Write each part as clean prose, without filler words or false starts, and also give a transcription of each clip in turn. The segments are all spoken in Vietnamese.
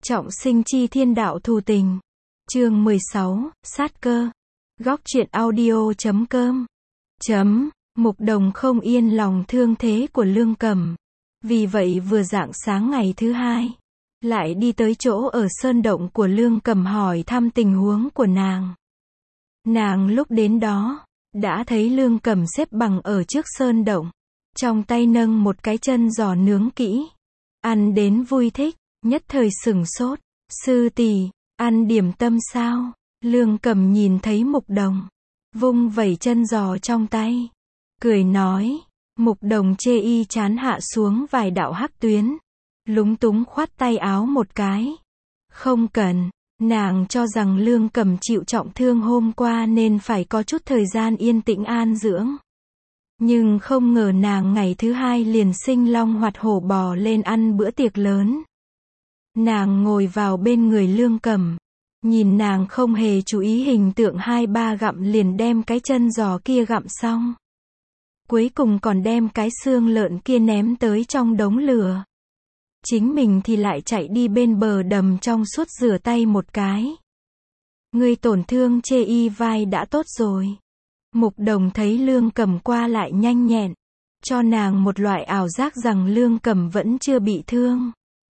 Trọng sinh chi thiên đạo thù tình. Chương 16, sát cơ. Góc truyện audio.com. Mục Đồng không yên lòng thương thế của Lương Cẩm. Vì vậy vừa rạng sáng ngày thứ hai, lại đi tới chỗ ở sơn động của Lương Cẩm hỏi thăm tình huống của nàng. Nàng lúc đến đó, đã thấy Lương Cẩm xếp bằng ở trước sơn động, trong tay nâng một cái chân giò nướng kỹ. Ăn đến vui thích, nhất thời sửng sốt. Sư tỷ, ăn điểm tâm sao? Lương Cẩm nhìn thấy Mục Đồng, vung vẩy chân giò trong tay, cười nói. Mục Đồng chê y chán hạ xuống vài đạo hắc tuyến, lúng túng khoát tay áo một cái. Không cần, nàng cho rằng Lương Cẩm chịu trọng thương hôm qua nên phải có chút thời gian yên tĩnh an dưỡng. Nhưng không ngờ nàng ngày thứ hai liền sinh long hoạt hổ bò lên ăn bữa tiệc lớn. Nàng ngồi vào bên người Lương Cẩm, nhìn nàng không hề chú ý hình tượng 2-3 gặm liền đem cái chân giò kia gặm xong. Cuối cùng còn đem cái xương lợn kia ném tới trong đống lửa. Chính mình thì lại chạy đi bên bờ đầm trong suốt rửa tay một cái. Người tổn thương chê y vai đã tốt rồi. Mục Đồng thấy Lương Cẩm qua lại nhanh nhẹn, cho nàng một loại ảo giác rằng Lương Cẩm vẫn chưa bị thương.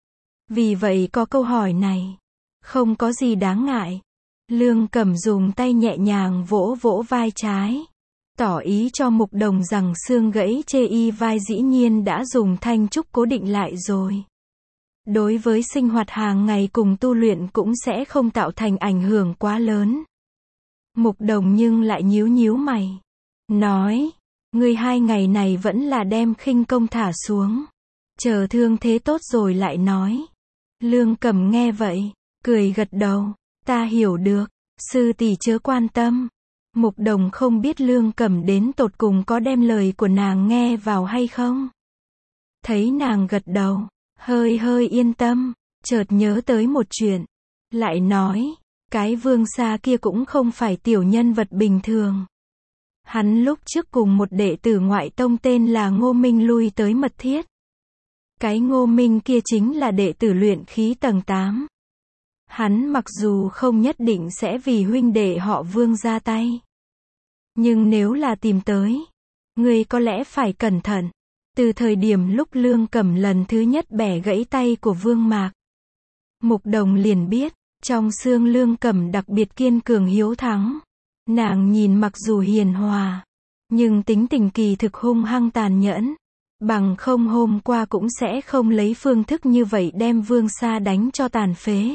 Vì vậy có câu hỏi này, không có gì đáng ngại. Lương Cẩm dùng tay nhẹ nhàng vỗ vỗ vai trái, tỏ ý cho Mục Đồng rằng xương gãy chê y vai dĩ nhiên đã dùng thanh trúc cố định lại rồi. Đối với sinh hoạt hàng ngày cùng tu luyện cũng sẽ không tạo thành ảnh hưởng quá lớn. Mục Đồng nhưng lại nhíu nhíu mày, nói, ngươi 2 ngày này vẫn là đem khinh công thả xuống, chờ thương thế tốt rồi lại nói. Lương Cẩm nghe vậy, cười gật đầu, ta hiểu được, sư tỷ chớ quan tâm. Mục Đồng không biết Lương Cẩm đến tột cùng có đem lời của nàng nghe vào hay không. Thấy nàng gật đầu, hơi yên tâm, chợt nhớ tới một chuyện, lại nói, cái Vương Sa kia cũng không phải tiểu nhân vật bình thường. Hắn lúc trước cùng một đệ tử ngoại tông tên là Ngô Minh lui tới mật thiết. Cái Ngô Minh kia chính là đệ tử luyện khí tầng 8. Hắn mặc dù không nhất định sẽ vì huynh đệ họ Vương ra tay, nhưng nếu là tìm tới, ngươi có lẽ phải cẩn thận. Từ thời điểm lúc Lương Cẩm lần thứ nhất bẻ gãy tay của Vương Mạc, Mục Đồng liền biết, trong xương Lương Cẩm đặc biệt kiên cường hiếu thắng. Nàng nhìn mặc dù hiền hòa, nhưng tính tình kỳ thực hung hăng tàn nhẫn. Bằng không hôm qua cũng sẽ không lấy phương thức như vậy đem Vương Sa đánh cho tàn phế.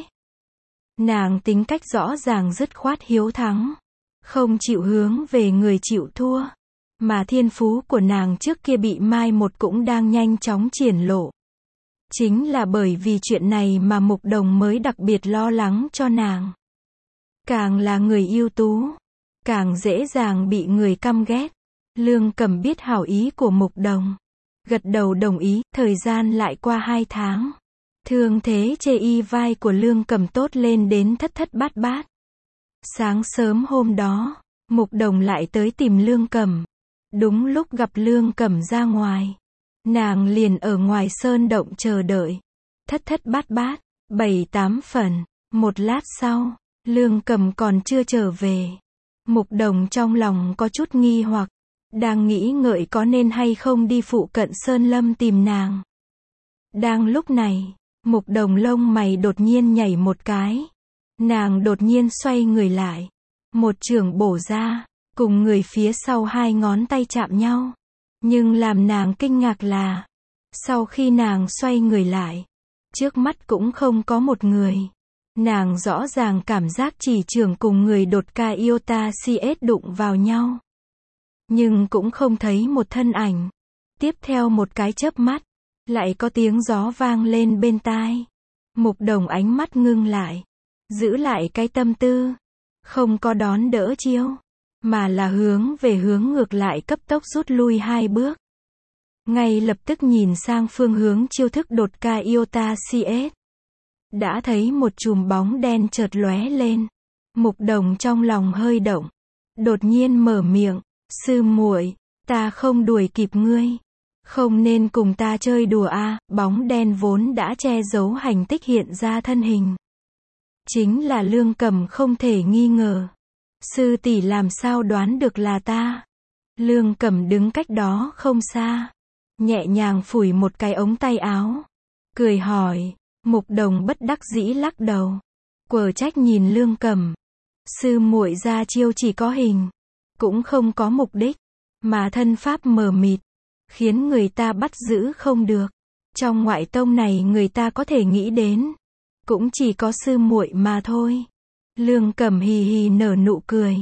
Nàng tính cách rõ ràng dứt khoát hiếu thắng, không chịu hướng về người chịu thua. Mà thiên phú của nàng trước kia bị mai một cũng đang nhanh chóng triển lộ. Chính là bởi vì chuyện này mà Mục Đồng mới đặc biệt lo lắng cho nàng. Càng là người ưu tú, càng dễ dàng bị người căm ghét. Lương Cẩm biết hảo ý của Mục Đồng, gật đầu đồng ý. Thời gian lại qua 2 tháng, thương thế chê y vai của Lương Cẩm tốt lên đến thất thất bát bát. Sáng sớm hôm đó, Mục Đồng lại tới tìm Lương Cẩm. Đúng lúc gặp Lương Cẩm ra ngoài, nàng liền ở ngoài sơn động chờ đợi. Thất thất bát bát, 7-8 phần. Một lát sau, Lương Cẩm còn chưa trở về. Mục Đồng trong lòng có chút nghi hoặc, đang nghĩ ngợi có nên hay không đi phụ cận sơn lâm tìm nàng. Đang lúc này, Mục Đồng lông mày đột nhiên nhảy một cái. Nàng đột nhiên xoay người lại, một chưởng bổ ra, cùng người phía sau 2 ngón tay chạm nhau. Nhưng làm nàng kinh ngạc là, sau khi nàng xoay người lại, trước mắt cũng không có một người. Nàng rõ ràng cảm giác chỉ chưởng cùng người đột ca Iota CS đụng vào nhau, nhưng cũng không thấy một thân ảnh. Tiếp theo một cái chớp mắt, lại có tiếng gió vang lên bên tai. Mục Đồng ánh mắt ngưng lại, giữ lại cái tâm tư, không có đón đỡ chiêu, mà là hướng ngược lại cấp tốc rút lui 2 bước. Ngay lập tức nhìn sang phương hướng chiêu thức đột ca Iota CS. Đã thấy một chùm bóng đen chợt lóe lên. Mục Đồng trong lòng hơi động, đột nhiên mở miệng, sư muội, ta không đuổi kịp ngươi. Không nên cùng ta chơi đùa a, bóng đen vốn đã che giấu hành tích hiện ra thân hình. Chính là Lương Cẩm không thể nghi ngờ. Sư tỷ làm sao đoán được là ta? Lương Cẩm đứng cách đó không xa, nhẹ nhàng phủi một cái ống tay áo, cười hỏi. Mục Đồng bất đắc dĩ lắc đầu, quở trách nhìn Lương Cẩm. Sư muội ra chiêu chỉ có hình, cũng không có mục đích, mà thân pháp mờ mịt, khiến người ta bắt giữ không được. Trong ngoại tông này người ta có thể nghĩ đến, cũng chỉ có sư muội mà thôi. Lương Cẩm hì hì nở nụ cười.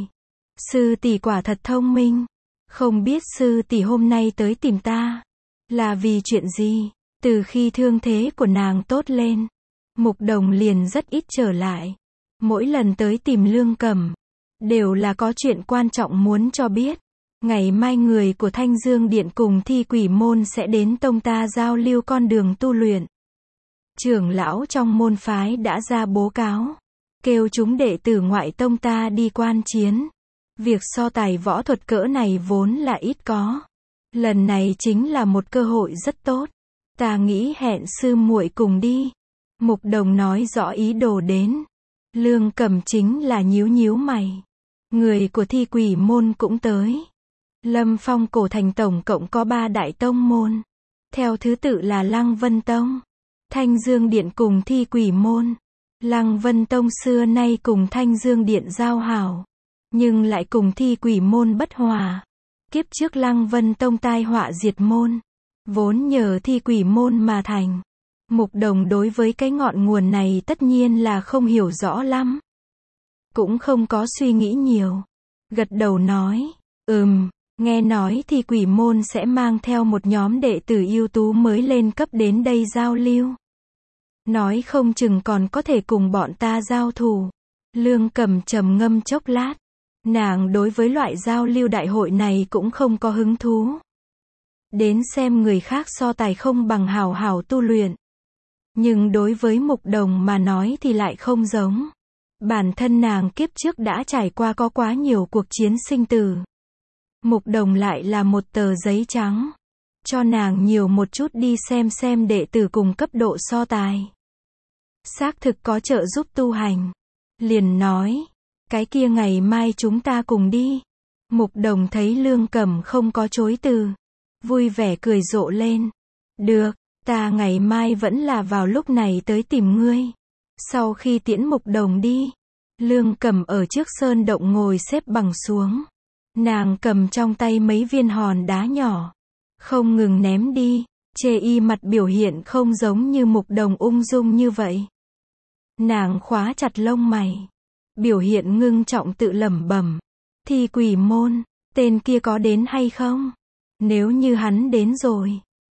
Sư tỷ quả thật thông minh. Không biết sư tỷ hôm nay tới tìm ta là vì chuyện gì? Từ khi thương thế của nàng tốt lên, Mục Đồng liền rất ít trở lại. Mỗi lần tới tìm Lương Cẩm, đều là có chuyện quan trọng muốn cho biết. Ngày mai người của Thanh Dương Điện cùng Thi Quỷ Môn sẽ đến tông ta giao lưu con đường tu luyện. Trưởng lão trong môn phái đã ra bố cáo, kêu chúng đệ tử ngoại tông ta đi quan chiến. Việc so tài võ thuật cỡ này vốn là ít có. Lần này chính là một cơ hội rất tốt. Ta nghĩ hẹn sư muội cùng đi. Mục Đồng nói rõ ý đồ đến. Lương Cẩm chính là nhíu nhíu mày. Người của Thi Quỷ Môn cũng tới. Lâm Phong Cổ Thành tổng cộng có 3 đại tông môn. Theo thứ tự là Lăng Vân Tông, Thanh Dương Điện cùng Thi Quỷ Môn. Lăng Vân Tông xưa nay cùng Thanh Dương Điện giao hảo, nhưng lại cùng Thi Quỷ Môn bất hòa. Kiếp trước Lăng Vân Tông tai họa diệt môn, vốn nhờ Thi Quỷ Môn mà thành. Mục Đồng đối với cái ngọn nguồn này tất nhiên là không hiểu rõ lắm, cũng không có suy nghĩ nhiều. Gật đầu nói, nghe nói Thi Quỷ Môn sẽ mang theo một nhóm đệ tử ưu tú mới lên cấp đến đây giao lưu. Nói không chừng còn có thể cùng bọn ta giao thủ. Lương Cẩm trầm ngâm chốc lát. Nàng đối với loại giao lưu đại hội này cũng không có hứng thú. Đến xem người khác so tài không bằng hào hào tu luyện. Nhưng đối với Mục Đồng mà nói thì lại không giống. Bản thân nàng kiếp trước đã trải qua có quá nhiều cuộc chiến sinh tử. Mục Đồng lại là một tờ giấy trắng, cho nàng nhiều một chút đi xem đệ tử cùng cấp độ so tài. Xác thực có trợ giúp tu hành. Liền nói, cái kia ngày mai chúng ta cùng đi. Mục Đồng thấy Lương Cẩm không có chối từ, vui vẻ cười rộ lên. Được, ta ngày mai vẫn là vào lúc này tới tìm ngươi. Sau khi tiễn Mục Đồng đi, Lương Cẩm ở trước sơn động ngồi xếp bằng xuống. Nàng cầm trong tay mấy viên hòn đá nhỏ, không ngừng ném đi. Chê y mặt biểu hiện không giống như Mục Đồng ung dung như vậy. Nàng khóa chặt lông mày, biểu hiện ngưng trọng tự lẩm bẩm. Thi Quỷ Môn, tên kia có đến hay không? Nếu như hắn đến rồi.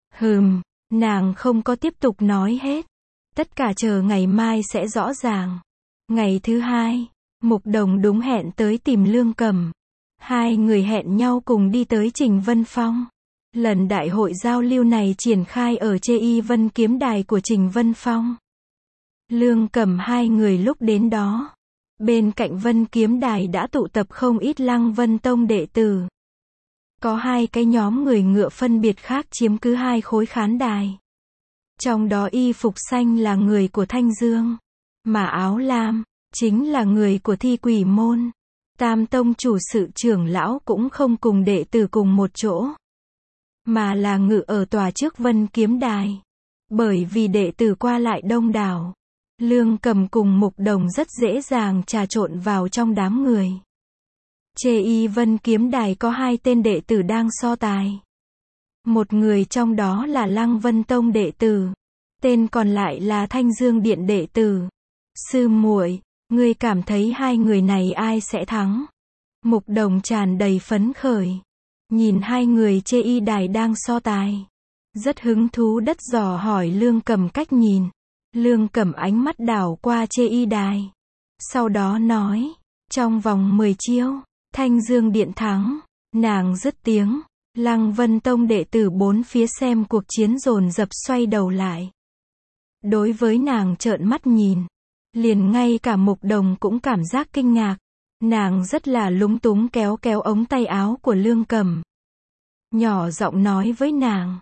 Nàng không có tiếp tục nói hết. Tất cả chờ ngày mai sẽ rõ ràng. Ngày thứ hai, Mục Đồng đúng hẹn tới tìm Lương Cẩm. Hai người hẹn nhau cùng đi tới Trình Vân Phong. Lần đại hội giao lưu này triển khai ở Chê Y Vân Kiếm Đài của Trình Vân Phong. Lương Cẩm hai người lúc đến đó, bên cạnh Vân Kiếm Đài đã tụ tập không ít Lăng Vân Tông đệ tử. Có hai cái nhóm người ngựa phân biệt khác chiếm cứ hai khối khán đài. Trong đó y phục xanh là người của Thanh Dương, mà áo lam chính là người của Thi Quỷ Môn. Tam tông chủ sự trưởng lão cũng không cùng đệ tử cùng một chỗ, mà là ngự ở tòa trước Vân Kiếm Đài. Bởi vì đệ tử qua lại đông đảo, Lương Cẩm cùng Mục Đồng rất dễ dàng trà trộn vào trong đám người. Chê Y Vân Kiếm Đài có hai tên đệ tử đang so tài. Một người trong đó là Lăng Vân Tông đệ tử, tên còn lại là Thanh Dương Điện đệ tử. Sư muội, ngươi cảm thấy hai người này ai sẽ thắng? Mục Đồng tràn đầy phấn khởi, nhìn hai người Chê Y Đài đang so tài, rất hứng thú đất dò hỏi Lương Cẩm cách nhìn. Lương Cẩm ánh mắt đảo qua Chê Y Đài, sau đó nói, trong vòng 10 chiêu, Thanh Dương Điện thắng. Nàng dứt tiếng, Lăng Vân Tông đệ tử bốn phía xem cuộc chiến dồn dập xoay đầu lại. Đối với nàng trợn mắt nhìn, liền ngay cả Mục Đồng cũng cảm giác kinh ngạc. Nàng rất là lúng túng kéo ống tay áo của Lương Cẩm, nhỏ giọng nói với nàng,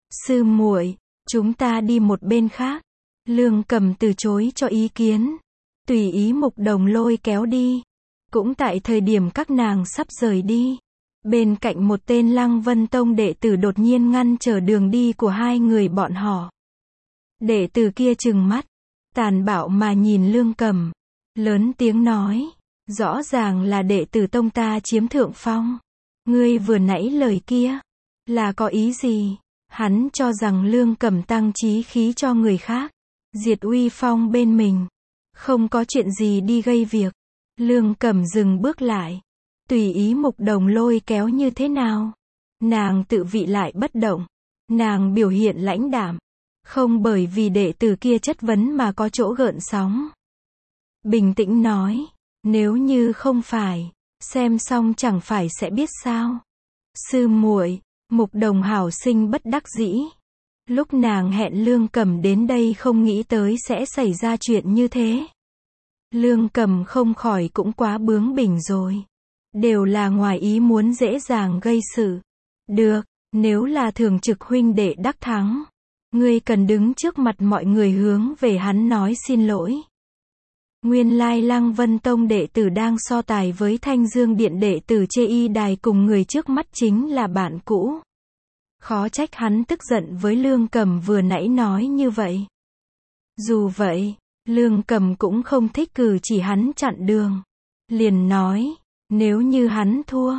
Sư muội, chúng ta đi một bên khác. Lương Cầm từ chối cho ý kiến. Tùy ý Mục Đồng lôi kéo đi. Cũng tại thời điểm các nàng sắp rời đi. Bên cạnh một tên Lăng Vân Tông đệ tử đột nhiên ngăn trở đường đi của hai người bọn họ. Đệ tử kia trừng mắt, tàn bạo mà nhìn Lương Cầm, lớn tiếng nói, rõ ràng là đệ tử tông ta chiếm thượng phong. Ngươi vừa nãy lời kia, là có ý gì? Hắn cho rằng Lương Cầm tăng chí khí cho người khác, diệt uy phong bên mình. Không có chuyện gì đi gây việc. Lương Cầm dừng bước lại. Tùy ý Mục Đồng lôi kéo như thế nào? Nàng tự vị lại bất động. Nàng biểu hiện lãnh đạm. Không bởi vì đệ tử kia chất vấn mà có chỗ gợn sóng. Bình tĩnh nói. Nếu như không phải, xem xong chẳng phải sẽ biết sao. Sư muội, Mục Đồng hảo sinh bất đắc dĩ. Lúc nàng hẹn Lương Cầm đến đây không nghĩ tới sẽ xảy ra chuyện như thế. Lương Cầm không khỏi cũng quá bướng bỉnh rồi. Đều là ngoài ý muốn dễ dàng gây sự. Được, nếu là thường trực huynh đệ đắc thắng, ngươi cần đứng trước mặt mọi người hướng về hắn nói xin lỗi. Nguyên lai Lăng Vân Tông đệ tử đang so tài với Thanh Dương Điện đệ tử Chê Y Đài cùng người trước mắt chính là bạn cũ. Khó trách hắn tức giận với Lương Cầm vừa nãy nói như vậy. Dù vậy, Lương Cầm cũng không thích cử chỉ hắn chặn đường. Liền nói, nếu như hắn thua,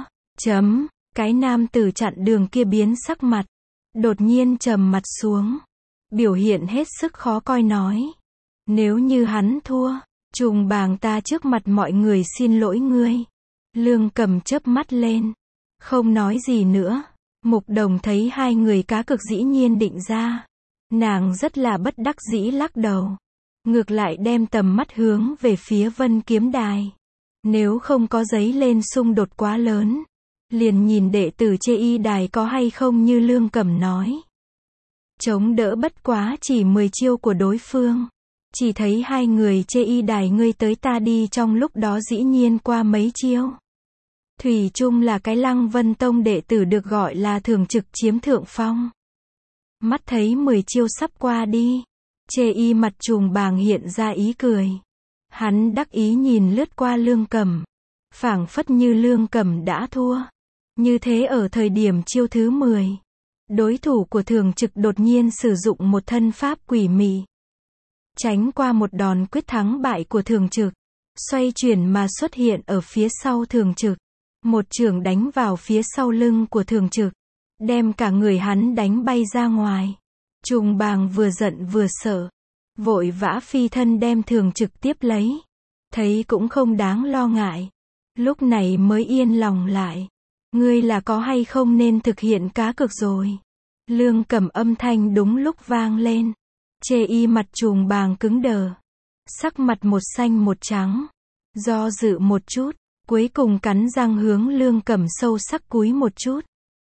cái nam tử chặn đường kia biến sắc mặt. Đột nhiên trầm mặt xuống. Biểu hiện hết sức khó coi nói. Nếu như hắn thua, Trùng Bàng ta trước mặt mọi người xin lỗi ngươi. Lương Cầm chớp mắt lên. Không nói gì nữa. Mục Đồng thấy hai người cá cực dĩ nhiên định ra. Nàng rất là bất đắc dĩ lắc đầu. Ngược lại đem tầm mắt hướng về phía Vân Kiếm Đài. Nếu không có giấy lên xung đột quá lớn, liền nhìn đệ tử Chê Y Đài có hay không như Lương Cầm nói. Chống đỡ bất quá chỉ 10 chiêu của đối phương. Chỉ thấy hai người Chê Y Đài ngươi tới ta đi trong lúc đó dĩ nhiên qua mấy chiêu. Thủy chung là cái Lăng Vân Tông đệ tử được gọi là thường trực chiếm thượng phong. Mắt thấy 10 chiêu sắp qua đi. Chê Y mặt Trùng Bàng hiện ra ý cười. Hắn đắc ý nhìn lướt qua Lương Cầm. Phảng phất như Lương Cầm đã thua. Như thế ở thời điểm chiêu thứ 10. Đối thủ của thường trực đột nhiên sử dụng một thân pháp quỷ mị. Tránh qua một đòn quyết thắng bại của thường trực. Xoay chuyển mà xuất hiện ở phía sau thường trực. Một chưởng đánh vào phía sau lưng của thường trực. Đem cả người hắn đánh bay ra ngoài. Trùng Bàng vừa giận vừa sợ. Vội vã phi thân đem thường trực tiếp lấy. Thấy cũng không đáng lo ngại. Lúc này mới yên lòng lại. Ngươi là có hay không nên thực hiện cá cược rồi. Lương Cầm âm thanh đúng lúc vang lên. Chê Y mặt Trùng Bàng cứng đờ. Sắc mặt một xanh một trắng. Do dự một chút. Cuối cùng cắn răng hướng Lương Cầm sâu sắc cúi một chút.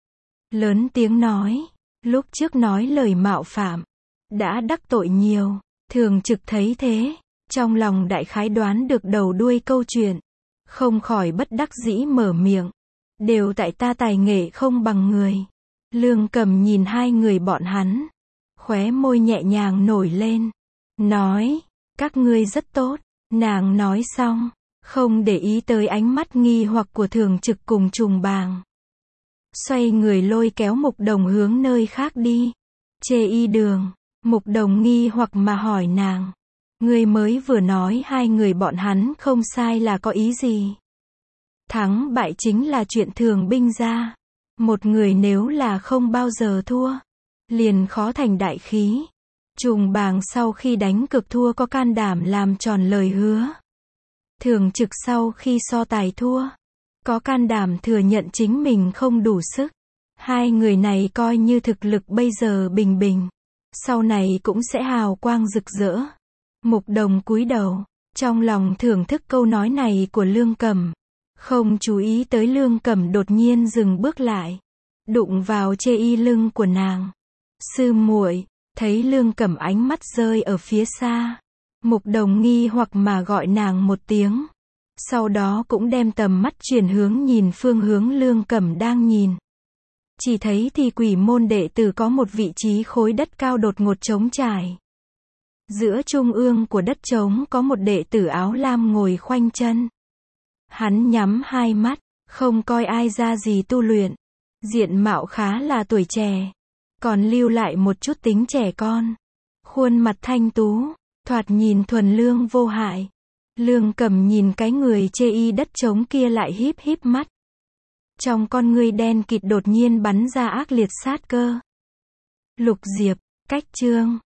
Lớn tiếng nói. Lúc trước nói lời mạo phạm. Đã đắc tội nhiều. Thường trực thấy thế. Trong lòng đại khái đoán được đầu đuôi câu chuyện. Không khỏi bất đắc dĩ mở miệng. Đều tại ta tài nghệ không bằng người. Lương Cầm nhìn hai người bọn hắn. Khóe môi nhẹ nhàng nổi lên. Nói. Các ngươi rất tốt. Nàng nói xong. Không để ý tới ánh mắt nghi hoặc của thường trực cùng Trùng Bàng. Xoay người lôi kéo Mục Đồng hướng nơi khác đi. Chê Y đường. Mục Đồng nghi hoặc mà hỏi nàng. Ngươi mới vừa nói hai người bọn hắn không sai là có ý gì? Thắng bại chính là chuyện thường binh ra. Một người nếu là không bao giờ thua, liền khó thành đại khí. Trùng Bàng sau khi đánh cược thua có can đảm làm tròn lời hứa. Thường trực sau khi so tài thua, có can đảm thừa nhận chính mình không đủ sức. Hai người này coi như thực lực bây giờ bình bình. Sau này cũng sẽ hào quang rực rỡ. Mục Đồng cúi đầu, trong lòng thưởng thức câu nói này của Lương Cầm. Không chú ý tới Lương Cầm đột nhiên dừng bước lại. Đụng vào Chê Y lưng của nàng. Sư muội, thấy Lương Cầm ánh mắt rơi ở phía xa. Mục Đồng nghi hoặc mà gọi nàng một tiếng. Sau đó cũng đem tầm mắt chuyển hướng nhìn phương hướng Lương Cầm đang nhìn. Chỉ thấy thì quỷ môn đệ tử có một vị trí khối đất cao đột ngột trống trải. Giữa trung ương của đất trống có một đệ tử áo lam ngồi khoanh chân. Hắn nhắm hai mắt, không coi ai ra gì tu luyện. Diện mạo khá là tuổi trẻ, còn lưu lại một chút tính trẻ con. Khuôn mặt thanh tú, thoạt nhìn thuần lương vô hại. Lương Cầm nhìn cái người chê y đất trống kia lại híp híp mắt. Trong con ngươi đen kịt đột nhiên bắn ra ác liệt sát cơ. Lục Diệp, cách chương